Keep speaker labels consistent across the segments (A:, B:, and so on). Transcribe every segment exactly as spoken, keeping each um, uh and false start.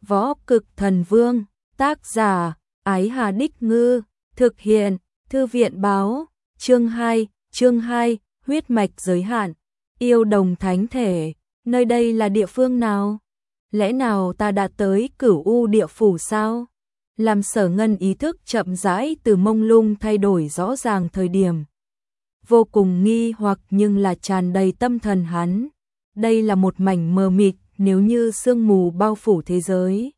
A: Võ Cực Thần Vương, tác giả, Ái Hà Đích Ngư, thực hiện, Thư viện báo, chương hai, chương hai, huyết mạch giới hạn, yêu đồng thánh thể, nơi đây là địa phương nào? Lẽ nào ta đã tới Cửu U địa phủ sao? Làm Sở Ngân ý thức chậm rãi từ mông lung thay đổi rõ ràng thời điểm. Vô cùng nghi hoặc nhưng là tràn đầy tâm thần hắn. Đây là một mảnh mờ mịt, nếu như sương mù bao phủ thế giới.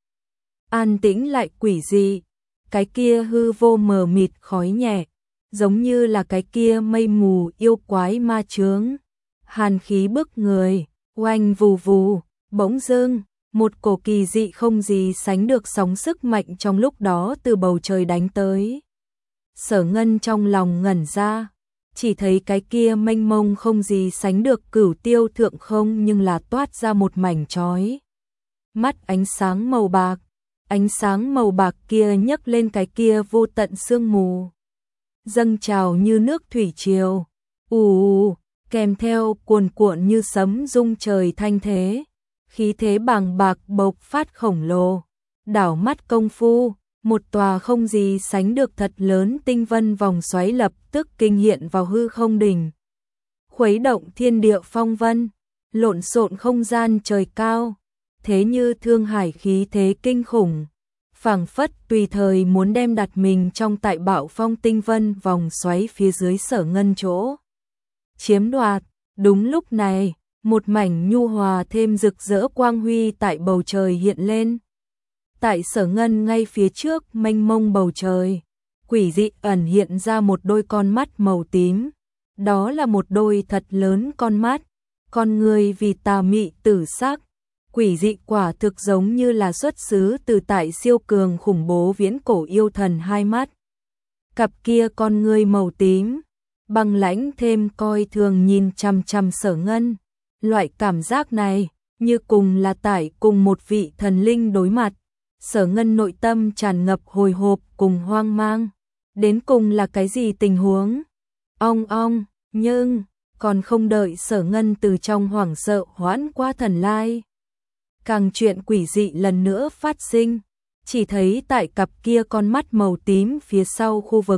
A: An tĩnh lại quỷ dị, cái kia hư vô mờ mịt khói nhẹ, giống như là cái kia mây mù yêu quái ma chướng. Hàn khí bức người, oanh vù vù, bỗng dưng, một cổ kỳ dị không gì sánh được sóng sức mạnh trong lúc đó từ bầu trời đánh tới. Sở Ngân trong lòng ngẩn ra, chỉ thấy cái kia mênh mông không gì sánh được cửu tiêu thượng không nhưng là toát ra một mảnh chói mắt ánh sáng màu bạc, ánh sáng màu bạc kia nhấc lên cái kia vô tận sương mù, dâng trào như nước thủy triều, ù ù, kèm theo cuồn cuộn như sấm rung trời thanh thế, khí thế bàng bạc bộc phát khổng lồ, đảo mắt công phu. Một tòa không gì sánh được thật lớn tinh vân vòng xoáy lập tức kinh hiện vào hư không đỉnh. Khuấy động thiên địa phong vân, lộn xộn không gian trời cao, thế như thương hải khí thế kinh khủng, phảng phất tùy thời muốn đem đặt mình trong tại bạo phong tinh vân vòng xoáy phía dưới Sở Ngân chỗ. Chiếm đoạt, đúng lúc này, một mảnh nhu hòa thêm rực rỡ quang huy tại bầu trời hiện lên. Tại Sở Ngân ngay phía trước mênh mông bầu trời, quỷ dị ẩn hiện ra một đôi con mắt màu tím. Đó là một đôi thật lớn con mắt, con người vì tà mị tử sắc, quỷ dị quả thực giống như là xuất xứ từ tại siêu cường khủng bố viễn cổ yêu thần hai mắt. Cặp kia con người màu tím, băng lãnh thêm coi thường nhìn chằm chằm Sở Ngân. Loại cảm giác này, như cùng là tại cùng một vị thần linh đối mặt. Sở Ngân nội tâm tràn ngập hồi hộp cùng hoang mang. Đến cùng là cái gì tình huống? Ong ong, nhưng, còn không đợi Sở Ngân từ trong hoảng sợ hoãn qua thần lai. Càng chuyện quỷ dị lần nữa phát sinh, chỉ thấy tại cặp kia con mắt màu tím phía sau khu vực.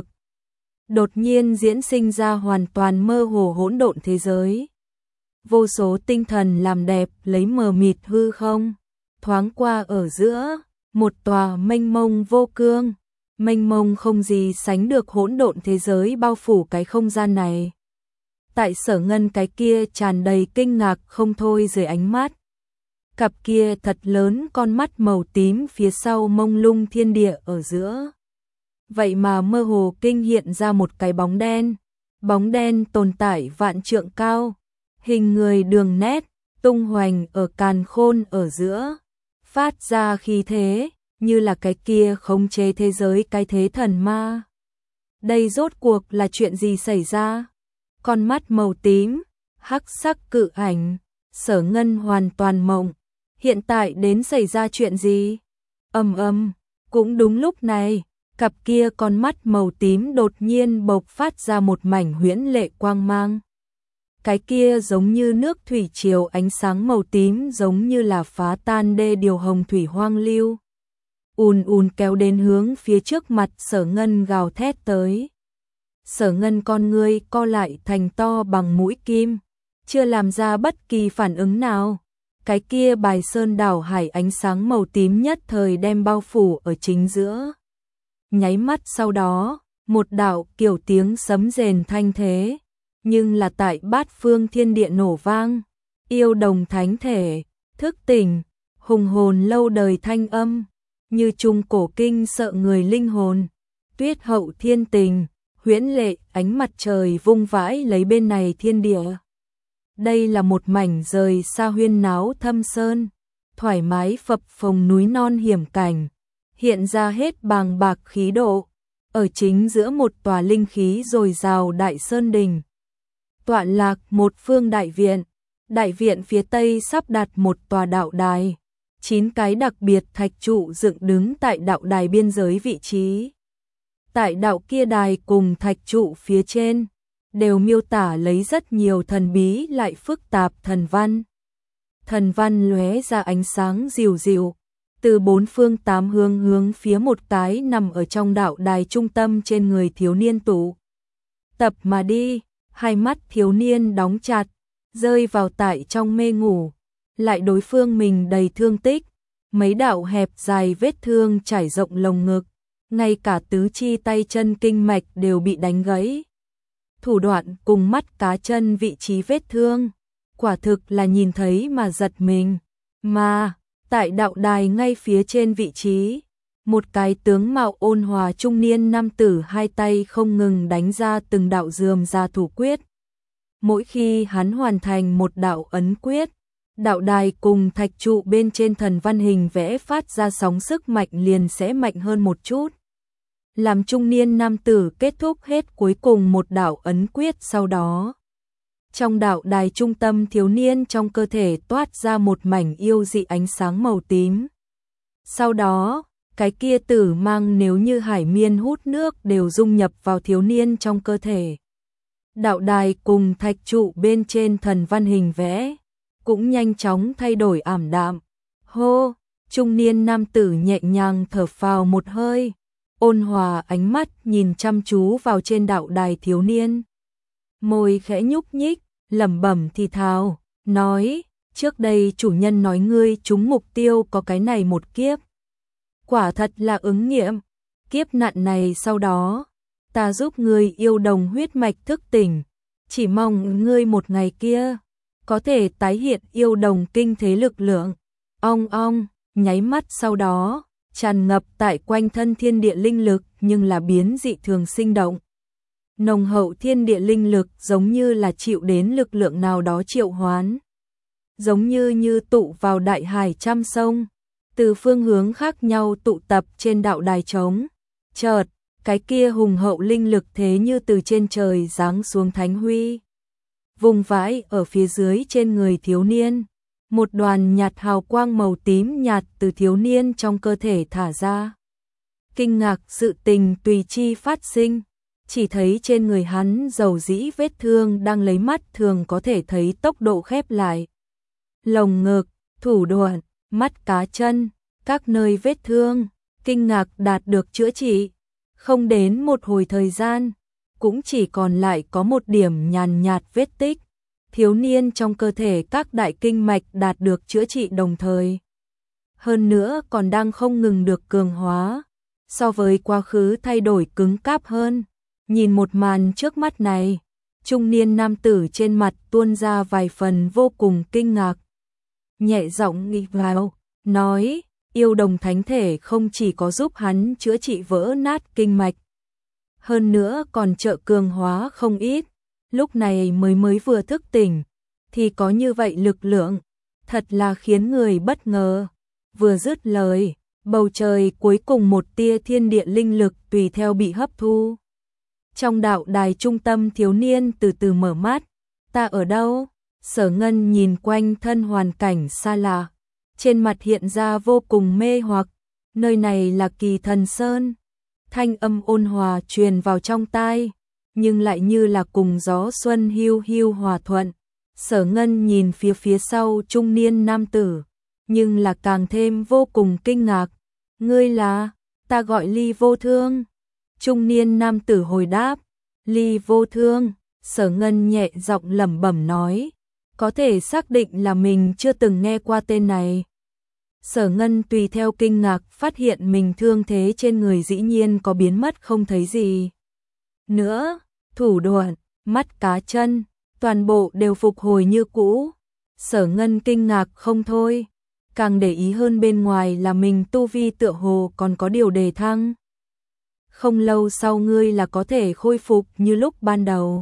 A: Đột nhiên diễn sinh ra hoàn toàn mơ hồ hỗn độn thế giới. Vô số tinh thần làm đẹp lấy mờ mịt hư không, thoáng qua ở giữa. Một tòa mênh mông vô cương, mênh mông không gì sánh được hỗn độn thế giới bao phủ cái không gian này. Tại Sở Ngân cái kia tràn đầy kinh ngạc không thôi dưới ánh mắt. Cặp kia thật lớn con mắt màu tím phía sau mông lung thiên địa ở giữa. Vậy mà mơ hồ kinh hiện ra một cái bóng đen. Bóng đen tồn tại vạn trượng cao, hình người đường nét, tung hoành ở càn khôn ở giữa. Phát ra khí thế, như là cái kia khống chế thế giới cái thế thần ma. Đây rốt cuộc là chuyện gì xảy ra? Con mắt màu tím, hắc sắc cự ảnh, Sở Ngân hoàn toàn mộng. Hiện tại đến xảy ra chuyện gì? Ầm ầm, cũng đúng lúc này, cặp kia con mắt màu tím đột nhiên bộc phát ra một mảnh huyễn lệ quang mang. Cái kia giống như nước thủy triều ánh sáng màu tím giống như là phá tan đê điều hồng thủy hoang lưu. Ùn ùn kéo đến hướng phía trước mặt Sở Ngân gào thét tới. Sở Ngân con ngươi co lại thành to bằng mũi kim, chưa làm ra bất kỳ phản ứng nào. Cái kia bài sơn đảo hải ánh sáng màu tím nhất thời đem bao phủ ở chính giữa. Nháy mắt sau đó, một đạo kiểu tiếng sấm rền thanh thế. Nhưng là tại bát phương thiên địa nổ vang, yêu đồng thánh thể, thức tỉnh, hùng hồn lâu đời thanh âm, như trung cổ kinh sợ người linh hồn, tuyết hậu thiên tình, huyễn lệ ánh mặt trời vung vãi lấy bên này thiên địa. Đây là một mảnh rời xa huyên náo thâm sơn, thoải mái phập phồng núi non hiểm cảnh, hiện ra hết bàng bạc khí độ, ở chính giữa một tòa linh khí dồi dào đại sơn đình. Tọa lạc một phương đại viện, đại viện phía tây sắp đặt một tòa đạo đài, chín cái đặc biệt thạch trụ dựng đứng tại đạo đài biên giới vị trí. Tại đạo kia đài cùng thạch trụ phía trên, đều miêu tả lấy rất nhiều thần bí lại phức tạp thần văn. Thần văn lóe ra ánh sáng dịu dịu, từ bốn phương tám hướng hướng phía một cái nằm ở trong đạo đài trung tâm trên người thiếu niên tụ tập mà đi, hai mắt thiếu niên đóng chặt, rơi vào tại trong mê ngủ, lại đối phương mình đầy thương tích, mấy đạo hẹp dài vết thương trải rộng lồng ngực, ngay cả tứ chi tay chân kinh mạch đều bị đánh gãy. Thủ đoạn cùng mắt cá chân vị trí vết thương, quả thực là nhìn thấy mà giật mình, mà tại đạo đài ngay phía trên vị trí, một cái tướng mạo ôn hòa trung niên nam tử hai tay không ngừng đánh ra từng đạo rườm ra thủ quyết. Mỗi khi hắn hoàn thành một đạo ấn quyết, đạo đài cùng thạch trụ bên trên thần văn hình vẽ phát ra sóng sức mạnh liền sẽ mạnh hơn một chút. Làm trung niên nam tử kết thúc hết cuối cùng một đạo ấn quyết sau đó. Trong đạo đài trung tâm thiếu niên trong cơ thể toát ra một mảnh yêu dị ánh sáng màu tím. Sau đó, cái kia tử mang nếu như hải miên hút nước đều dung nhập vào thiếu niên trong cơ thể. Đạo đài cùng thạch trụ bên trên thần văn hình vẽ cũng nhanh chóng thay đổi ảm đạm. Hô, trung niên nam tử nhẹ nhàng thở phào một hơi, ôn hòa ánh mắt nhìn chăm chú vào trên đạo đài thiếu niên. Môi khẽ nhúc nhích, lẩm bẩm thì thào, nói, trước đây chủ nhân nói ngươi trúng mục tiêu có cái này một kiếp. Quả thật là ứng nghiệm, kiếp nạn này sau đó, ta giúp ngươi yêu đồng huyết mạch thức tỉnh, chỉ mong ngươi một ngày kia, có thể tái hiện yêu đồng kinh thế lực lượng. Ong ong, nháy mắt sau đó, tràn ngập tại quanh thân thiên địa linh lực nhưng là biến dị thường sinh động. Nồng hậu thiên địa linh lực giống như là chịu đến lực lượng nào đó triệu hoán. Giống như như tụ vào đại hải trăm sông, từ phương hướng khác nhau tụ tập trên đạo đài trống. Chợt, cái kia hùng hậu linh lực thế như từ trên trời giáng xuống thánh huy. Vùng vãi ở phía dưới trên người thiếu niên. Một đoàn nhạt hào quang màu tím nhạt từ thiếu niên trong cơ thể thả ra. Kinh ngạc sự tình tùy chi phát sinh. Chỉ thấy trên người hắn dầu dĩ vết thương đang lấy mắt thường có thể thấy tốc độ khép lại. Lồng ngực, thủ đoạn, mắt cá chân, các nơi vết thương, kinh ngạc đạt được chữa trị. Không đến một hồi thời gian, cũng chỉ còn lại có một điểm nhàn nhạt vết tích. Thiếu niên trong cơ thể các đại kinh mạch đạt được chữa trị đồng thời. Hơn nữa còn đang không ngừng được cường hóa, so với quá khứ thay đổi cứng cáp hơn. Nhìn một màn trước mắt này, trung niên nam tử trên mặt tuôn ra vài phần vô cùng kinh ngạc. Nhẹ giọng nghỉ vào, nói, yêu đồng thánh thể không chỉ có giúp hắn chữa trị vỡ nát kinh mạch, hơn nữa còn trợ cường hóa không ít. Lúc này mới mới vừa thức tỉnh, thì có như vậy lực lượng, thật là khiến người bất ngờ. Vừa dứt lời, bầu trời cuối cùng một tia thiên địa linh lực tùy theo bị hấp thu. Trong đạo đài trung tâm thiếu niên từ từ mở mắt, ta ở đâu? Sở Ngân nhìn quanh thân hoàn cảnh xa lạ, trên mặt hiện ra vô cùng mê hoặc, nơi này là Kỳ Thần Sơn. Thanh âm ôn hòa truyền vào trong tai, nhưng lại như là cùng gió xuân hiu hiu hòa thuận. Sở Ngân nhìn phía phía sau trung niên nam tử, nhưng là càng thêm vô cùng kinh ngạc. Ngươi là? Ta gọi Ly Vô Thương. Trung niên nam tử hồi đáp, Ly Vô Thương. Sở Ngân nhẹ giọng lẩm bẩm nói, có thể xác định là mình chưa từng nghe qua tên này. Sở Ngân tùy theo kinh ngạc phát hiện mình thương thế trên người dĩ nhiên có biến mất không thấy gì nữa, thủ đoạn, mắt cá chân, toàn bộ đều phục hồi như cũ. Sở Ngân kinh ngạc không thôi, càng để ý hơn bên ngoài là mình tu vi tựa hồ còn có điều đề thăng. Không lâu sau ngươi là có thể khôi phục như lúc ban đầu.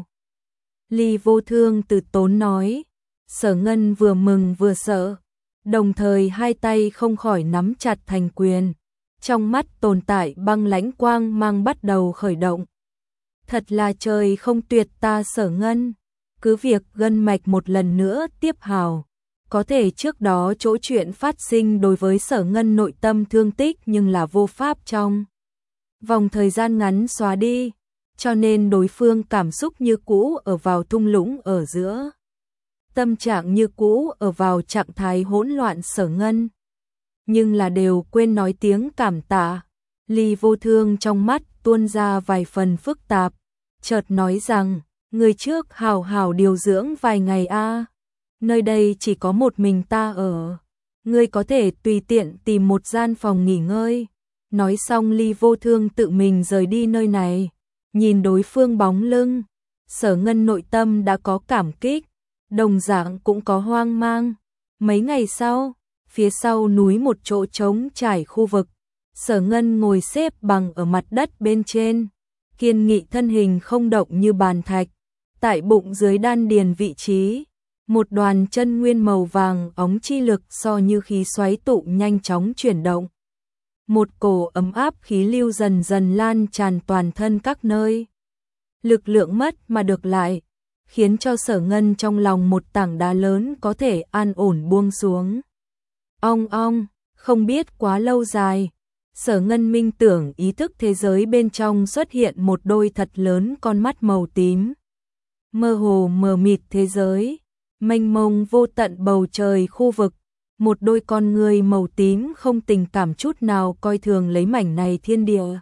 A: Ly Vô Thương từ tốn nói. Sở Ngân vừa mừng vừa sợ, đồng thời hai tay không khỏi nắm chặt thành quyền. Trong mắt tồn tại băng lãnh quang mang bắt đầu khởi động. Thật là trời không tuyệt ta Sở Ngân, cứ việc gân mạch một lần nữa tiếp hào. Có thể trước đó chỗ chuyện phát sinh đối với Sở Ngân nội tâm thương tích nhưng là vô pháp trong vòng thời gian ngắn xóa đi, cho nên đối phương cảm xúc như cũ ở vào thung lũng ở giữa. Tâm trạng như cũ ở vào trạng thái hỗn loạn. Sở Ngân nhưng là đều quên nói tiếng cảm tạ. Ly Vô Thương trong mắt tuôn ra vài phần phức tạp, chợt nói rằng, người trước hào hào điều dưỡng vài ngày a, nơi đây chỉ có một mình ta ở, ngươi có thể tùy tiện tìm một gian phòng nghỉ ngơi. Nói xong Ly Vô Thương tự mình rời đi nơi này, nhìn đối phương bóng lưng, Sở Ngân nội tâm đã có cảm kích, đồng dạng cũng có hoang mang. Mấy ngày sau, phía sau núi một chỗ trống trải khu vực, Sở Ngân ngồi xếp bằng ở mặt đất bên trên, kiên nghị thân hình không động như bàn thạch. Tại bụng dưới đan điền vị trí, một đoàn chân nguyên màu vàng óng chi lực so như khí xoáy tụ nhanh chóng chuyển động. Một cổ ấm áp khí lưu dần dần lan tràn toàn thân các nơi. Lực lượng mất mà được lại, khiến cho Sở Ngân trong lòng một tảng đá lớn có thể an ổn buông xuống. Ong ong, không biết quá lâu dài, Sở Ngân minh tưởng ý thức thế giới bên trong xuất hiện một đôi thật lớn con mắt màu tím. Mơ hồ mờ mịt thế giới, mênh mông vô tận bầu trời khu vực, một đôi con người màu tím không tình cảm chút nào coi thường lấy mảnh này thiên địa.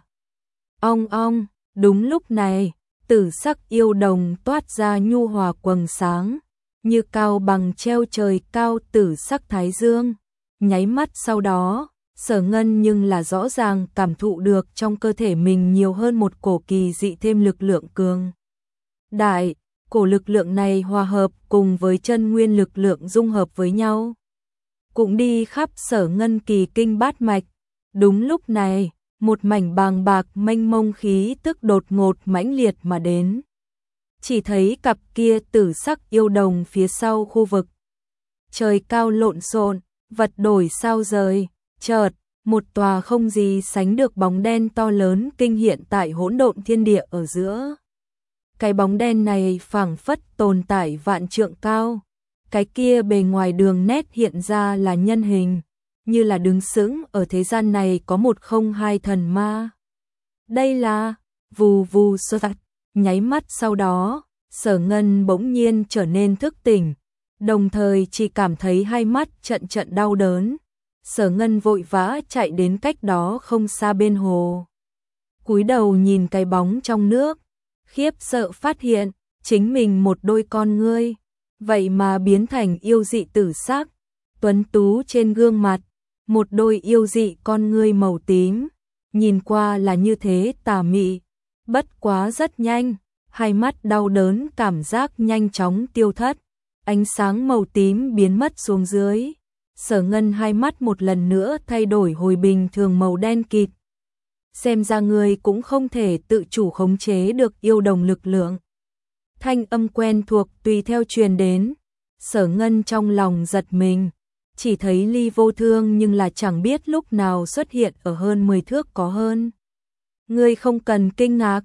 A: Ong ong, đúng lúc này, tử sắc yêu đồng toát ra nhu hòa quầng sáng, như cao bằng treo trời cao tử sắc thái dương. Nháy mắt sau đó, Sở Ngân nhưng là rõ ràng cảm thụ được trong cơ thể mình nhiều hơn một cổ kỳ dị thêm lực lượng cường đại. Cổ lực lượng này hòa hợp cùng với chân nguyên lực lượng dung hợp với nhau, cũng đi khắp Sở Ngân kỳ kinh bát mạch. Đúng lúc này, một mảnh bàng bạc mênh mông khí tức đột ngột mãnh liệt mà đến. Chỉ thấy cặp kia tử sắc yêu đồng phía sau khu vực. Trời cao lộn xộn, vật đổi sao rời, chợt, một tòa không gì sánh được bóng đen to lớn kinh hiện tại hỗn độn thiên địa ở giữa. Cái bóng đen này phảng phất tồn tại vạn trượng cao, cái kia bề ngoài đường nét hiện ra là nhân hình, như là đứng sững ở thế gian này có một không hai thần ma. Đây là vù vù sơ tạch, nháy mắt sau đó, Sở Ngân bỗng nhiên trở nên thức tỉnh, đồng thời chỉ cảm thấy hai mắt trận trận đau đớn. Sở Ngân vội vã chạy đến cách đó không xa bên hồ, cúi đầu nhìn cái bóng trong nước, khiếp sợ phát hiện, chính mình một đôi con ngươi, vậy mà biến thành yêu dị tử sắc, tuấn tú trên gương mặt, một đôi yêu dị con ngươi màu tím, nhìn qua là như thế tà mị, bất quá rất nhanh, hai mắt đau đớn cảm giác nhanh chóng tiêu thất, ánh sáng màu tím biến mất xuống dưới, Sở Ngân hai mắt một lần nữa thay đổi hồi bình thường màu đen kịt. Xem ra người cũng không thể tự chủ khống chế được yêu đồng lực lượng. Thanh âm quen thuộc tùy theo truyền đến, Sở Ngân trong lòng giật mình, chỉ thấy Ly Vô Thương nhưng là chẳng biết lúc nào xuất hiện ở hơn mười thước có hơn. Ngươi không cần kinh ngạc.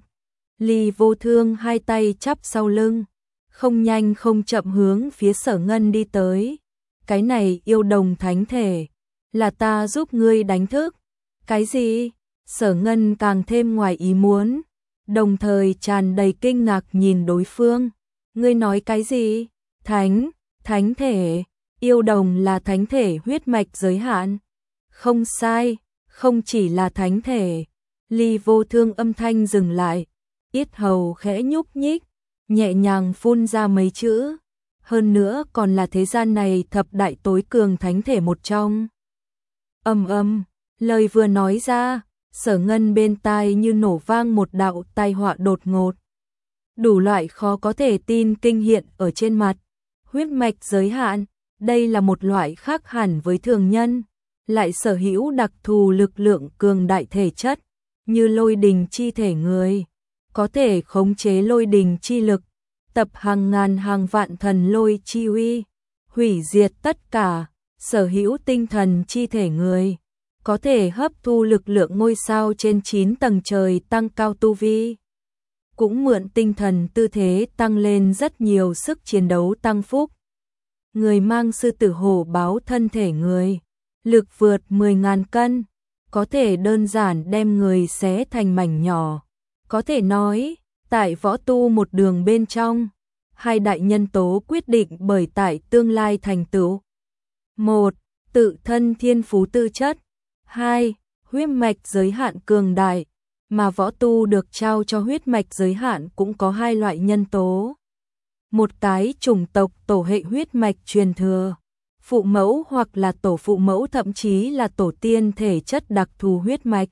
A: Ly Vô Thương hai tay chắp sau lưng, không nhanh không chậm hướng phía Sở Ngân đi tới. Cái này yêu đồng thánh thể, là ta giúp ngươi đánh thức. Cái gì? Sở Ngân càng thêm ngoài ý muốn, đồng thời tràn đầy kinh ngạc nhìn đối phương. Ngươi nói cái gì? Thánh, thánh thể, yêu đồng là thánh thể huyết mạch giới hạn. Không sai, không chỉ là thánh thể. Ly Vô Thương âm thanh dừng lại, yết hầu khẽ nhúc nhích, nhẹ nhàng phun ra mấy chữ. Hơn nữa còn là thế gian này thập đại tối cường thánh thể một trong. Ầm ầm, lời vừa nói ra, Sở Ngân bên tai như nổ vang một đạo tai họa đột ngột. Đủ loại khó có thể tin kinh hiện ở trên mặt. Huyết mạch giới hạn, đây là một loại khác hẳn với thường nhân, lại sở hữu đặc thù lực lượng cường đại thể chất, như lôi đình chi thể người, có thể khống chế lôi đình chi lực, tập hàng ngàn hàng vạn thần lôi chi uy, hủy diệt tất cả, sở hữu tinh thần chi thể người, có thể hấp thu lực lượng ngôi sao trên chín tầng trời tăng cao tu vi, cũng mượn tinh thần tư thế tăng lên rất nhiều sức chiến đấu tăng phúc. Người mang sư tử hổ báo thân thể người, lực vượt mười ngàn cân, có thể đơn giản đem người xé thành mảnh nhỏ. Có thể nói, tại võ tu một đường bên trong, hai đại nhân tố quyết định bởi tại tương lai thành tựu. Một, tự thân thiên phú tư chất. Hai, huyết mạch giới hạn cường đại, mà võ tu được trao cho huyết mạch giới hạn cũng có hai loại nhân tố. Một cái chủng tộc tổ hệ huyết mạch truyền thừa, phụ mẫu hoặc là tổ phụ mẫu thậm chí là tổ tiên thể chất đặc thù huyết mạch,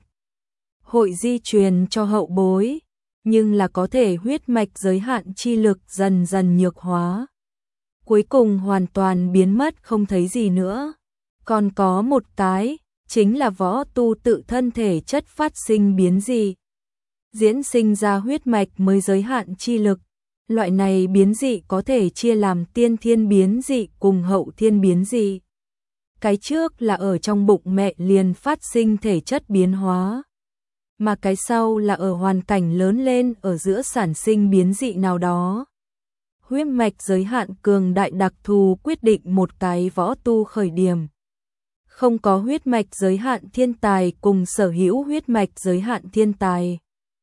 A: hội di truyền cho hậu bối, nhưng là có thể huyết mạch giới hạn chi lực dần dần nhược hóa, cuối cùng hoàn toàn biến mất không thấy gì nữa. Còn có một cái, chính là võ tu tự thân thể chất phát sinh biến dị, diễn sinh ra huyết mạch mới giới hạn chi lực. Loại này biến dị có thể chia làm tiên thiên biến dị cùng hậu thiên biến dị. Cái trước là ở trong bụng mẹ liền phát sinh thể chất biến hóa, mà cái sau là ở hoàn cảnh lớn lên ở giữa sản sinh biến dị nào đó. Huyết mạch giới hạn cường đại đặc thù quyết định một cái võ tu khởi điểm. Không có huyết mạch giới hạn thiên tài cùng sở hữu huyết mạch giới hạn thiên tài,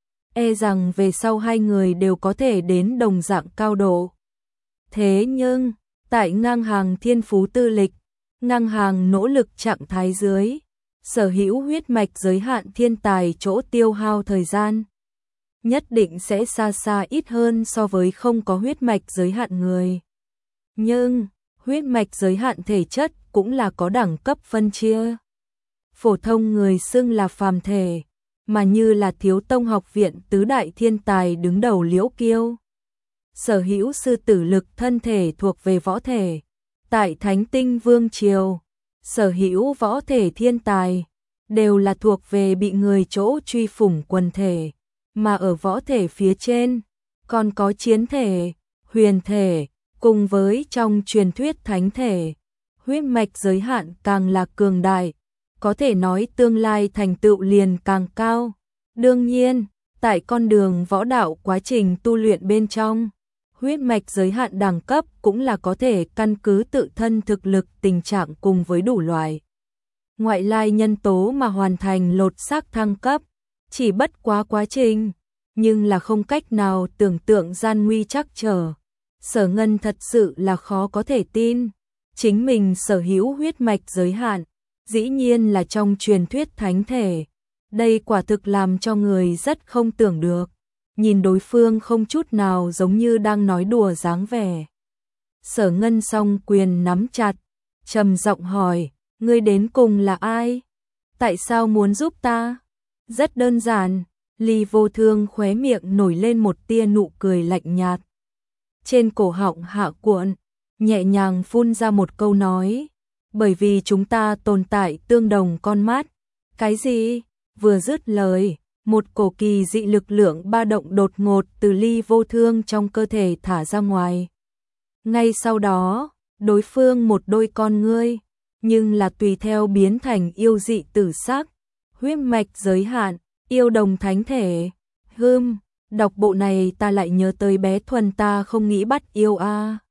A: e rằng về sau hai người đều có thể đến đồng dạng cao độ. Thế nhưng, tại ngang hàng thiên phú tư lịch, ngang hàng nỗ lực trạng thái dưới, sở hữu huyết mạch giới hạn thiên tài chỗ tiêu hao thời gian, nhất định sẽ xa xa ít hơn so với không có huyết mạch giới hạn người. Nhưng, huyết mạch giới hạn thể chất cũng là có đẳng cấp phân chia. Phổ thông người xưng là phàm thể, mà như là Thiếu Tông học viện tứ đại thiên tài đứng đầu Liễu Kiêu, sở hữu sư tử lực thân thể thuộc về võ thể. Tại Thánh Tinh Vương Triều, sở hữu võ thể thiên tài đều là thuộc về bị người chỗ truy phủng quần thể, mà ở võ thể phía trên còn có chiến thể, huyền thể, cùng với trong truyền thuyết thánh thể. Huyết mạch giới hạn càng là cường đại, có thể nói tương lai thành tựu liền càng cao. Đương nhiên, tại con đường võ đạo quá trình tu luyện bên trong, huyết mạch giới hạn đẳng cấp cũng là có thể căn cứ tự thân thực lực tình trạng cùng với đủ loại ngoại lai nhân tố mà hoàn thành lột xác thăng cấp, chỉ bất quá quá trình, nhưng là không cách nào tưởng tượng gian nguy trắc trở. Sở Ngân thật sự là khó có thể tin, chính mình sở hữu huyết mạch giới hạn, dĩ nhiên là trong truyền thuyết thánh thể. Đây quả thực làm cho người rất không tưởng được, nhìn đối phương không chút nào giống như đang nói đùa dáng vẻ. Sở Ngân song quyền nắm chặt, trầm giọng hỏi, ngươi đến cùng là ai? Tại sao muốn giúp ta? Rất đơn giản, Ly Vô Thương khóe miệng nổi lên một tia nụ cười lạnh nhạt. Trên cổ họng hạ cuộn, nhẹ nhàng phun ra một câu nói, bởi vì chúng ta tồn tại tương đồng con mắt. Cái gì? Vừa dứt lời, một cổ kỳ dị lực lượng ba động đột ngột từ Ly Vô Thương trong cơ thể thả ra ngoài. Ngay sau đó, đối phương một đôi con ngươi, nhưng là tùy theo biến thành yêu dị tử sắc, huyết mạch giới hạn, yêu đồng thánh thể. Hừm, đọc bộ này ta lại nhớ tới bé Thuần ta không nghĩ bắt yêu a.